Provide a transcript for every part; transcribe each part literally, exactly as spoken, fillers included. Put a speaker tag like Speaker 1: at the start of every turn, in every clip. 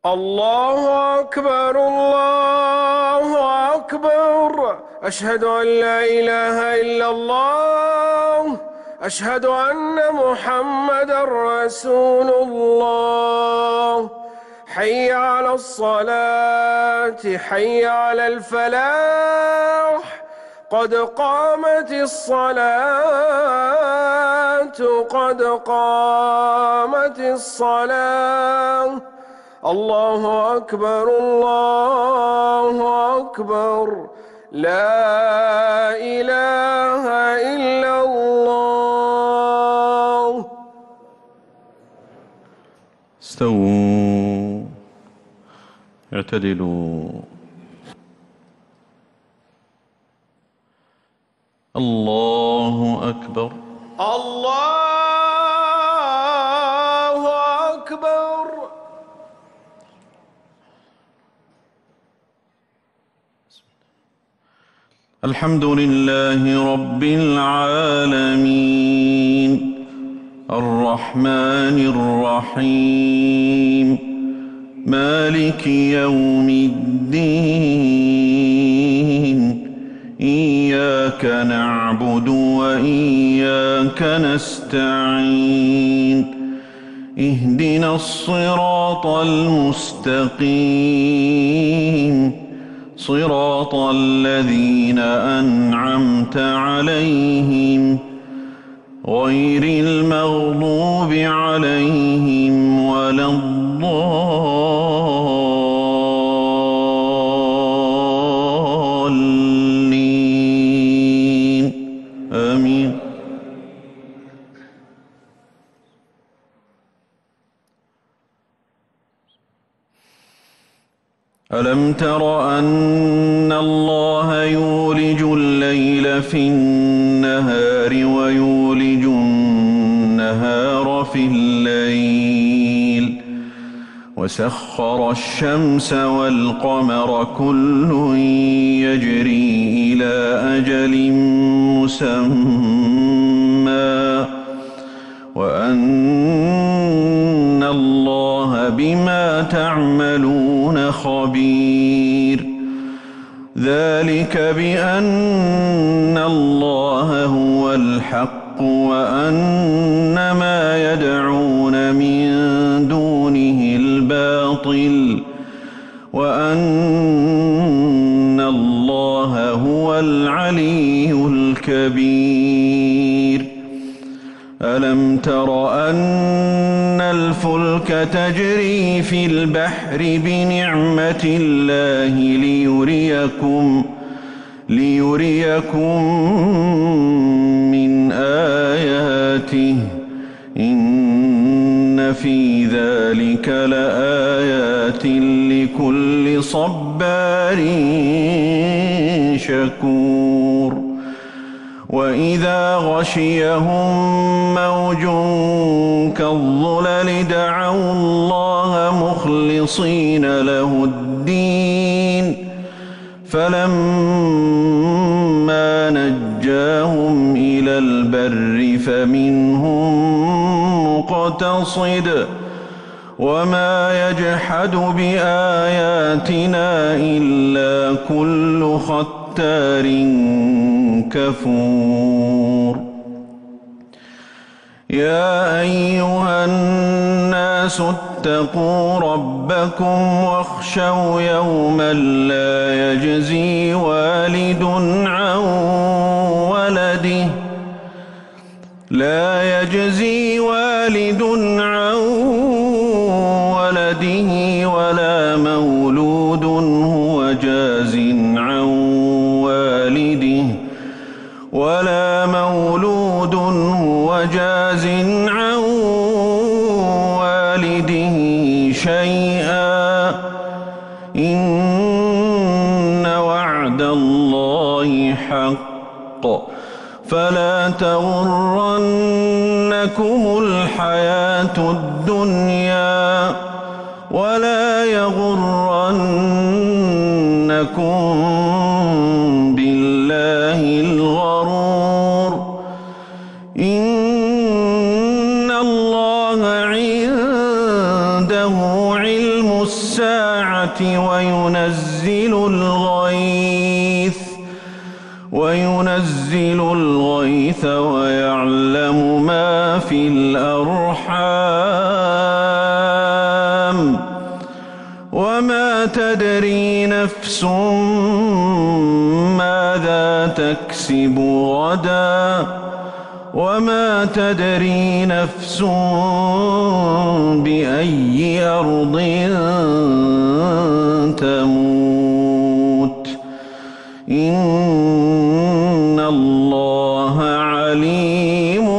Speaker 1: الله أكبر الله أكبر. أشهد أن لا إله إلا الله. أشهد أن محمدًا رسول الله. حي على الصلاة حي على الفلاح. قد قامت الصلاة قد قامت الصلاة. الله أكبر الله أكبر. لا إله إلا الله.
Speaker 2: استووا اعتدلوا. الله أكبر
Speaker 1: الله أكبر.
Speaker 2: الحمد لله رب العالمين الرحمن الرحيم مالك يوم الدين إياك نعبد وإياك نستعين اهدنا الصراط المستقيم صراط الذين أنعمت عليهم غير المغضوب عليهم ولا الضالين آمين. ألم تر أن الله يولج الليل في النهار ويولج النهار في الليل وسخر الشمس والقمر كل يجري إلى أجل مسمى وأن الله بما تعملون خبير. ذلك بأن الله هو الحق وأن ما يدعون من دونه الباطل وأن الله هو العلي الكبير. ألم تر أن الفلك تجري في البحر بنعمة الله ليريكم ليريكم من آياته إن في ذلك لآيات لكل صبار شكور. وإذا غشيهم موج كالظلل دعوا الله مخلصين له الدين فلما نجاهم إلى البر فمنهم مقتصد وما يجحد بآياتنا إلا كل ختار كفور. يا أيها الناس اتقوا ربكم واخشوا يوما لا يجزي والد عن ولده لا يجزي والد عن ولده ولا مولود هو جاز عن والده ولا مولود هو جاز عن والده شيئا إن وعد الله حق فلا تغرنكم الحياة الدنيا ولا يغرنكم بالله الغرور. إن الله عنده علم الساعة الساعة وينزل الغيث وينزل الغيث ويعلم ما في الأرحام وما تدري نفس ماذا تكسب غدا وما تدري نفس بأي أرض تموت إن الله عليم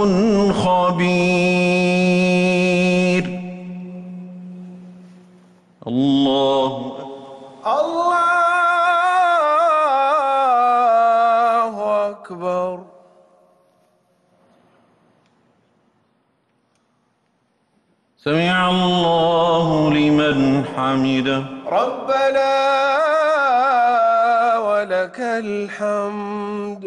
Speaker 2: خبير. الله
Speaker 1: الله أكبر.
Speaker 2: سمع الله لمن حمده.
Speaker 1: ربنا ولك الحمد.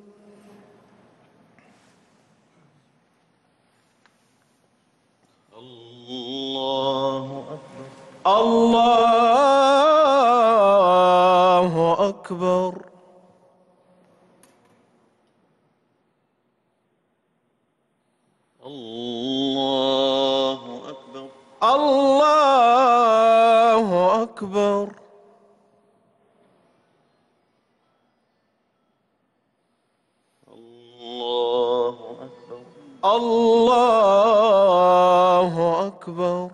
Speaker 2: الله أكبر.
Speaker 1: الله أكبر.
Speaker 2: الله أكبر.
Speaker 1: الله أكبر.
Speaker 2: الله أكبر.
Speaker 1: الله أكبر.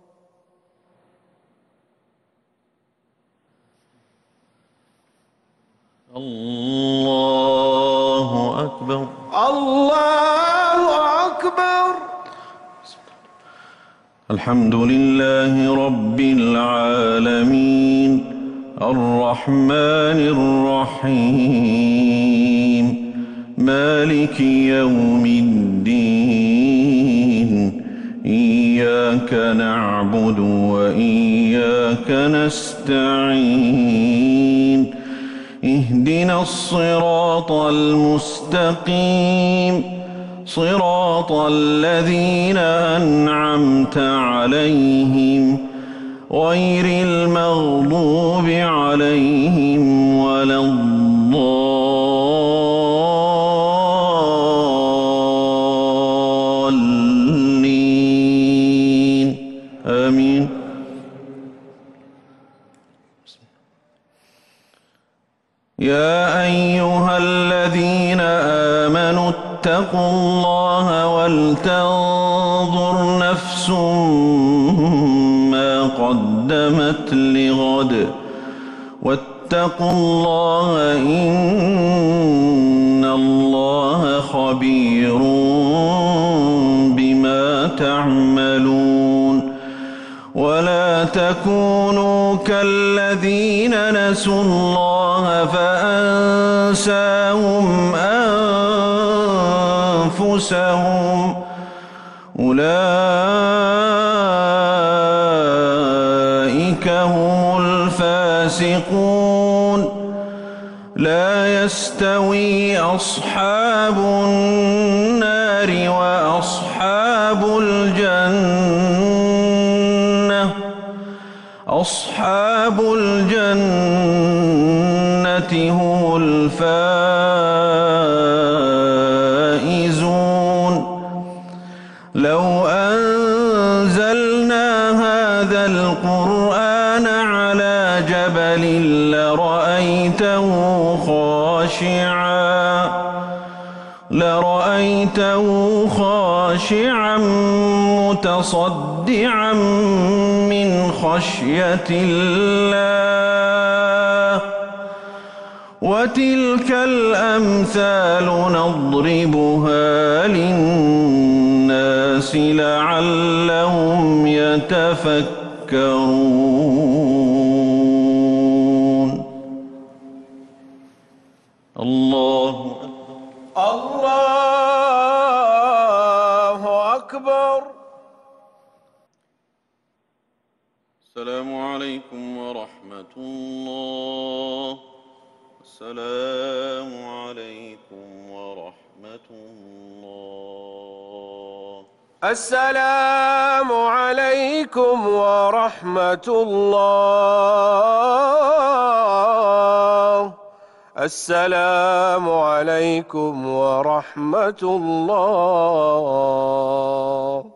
Speaker 2: الله أكبر.
Speaker 1: الله أكبر.
Speaker 2: الحمد لله رب العالمين الرحمن الرحيم مالك يوم الدين إياك نعبد وإياك نستعين اهدنا الصراط المستقيم صراط الذين أنعمت عليهم غير المغضوب عليهم ولا الضالين آمين. يا أيها الذين آمنوا اتقوا الله ولتنظر نفس ما قدمت لغد واتقوا الله إن الله خبير بما تعملون ولا تكونوا كالذين نسوا الله فأنساهم أنفسهم أولئك هم الفاسقون. لا يستوي أصحاب النار وأصحاب الجنة أصحاب الجنة هم الفائزون. لو أنزلنا هذا القرآن على جبل لرأيته خاشعا لرأيته خاشعا متصدعا من خشية الله وتلك الأمثال نضربها للناس لعلهم يتفكرون. الله
Speaker 1: الله أكبر.
Speaker 2: السلام عليكم ورحمة الله. السلام عليكم ورحمة الله.
Speaker 1: السلام عليكم ورحمة الله. السلام عليكم ورحمة الله.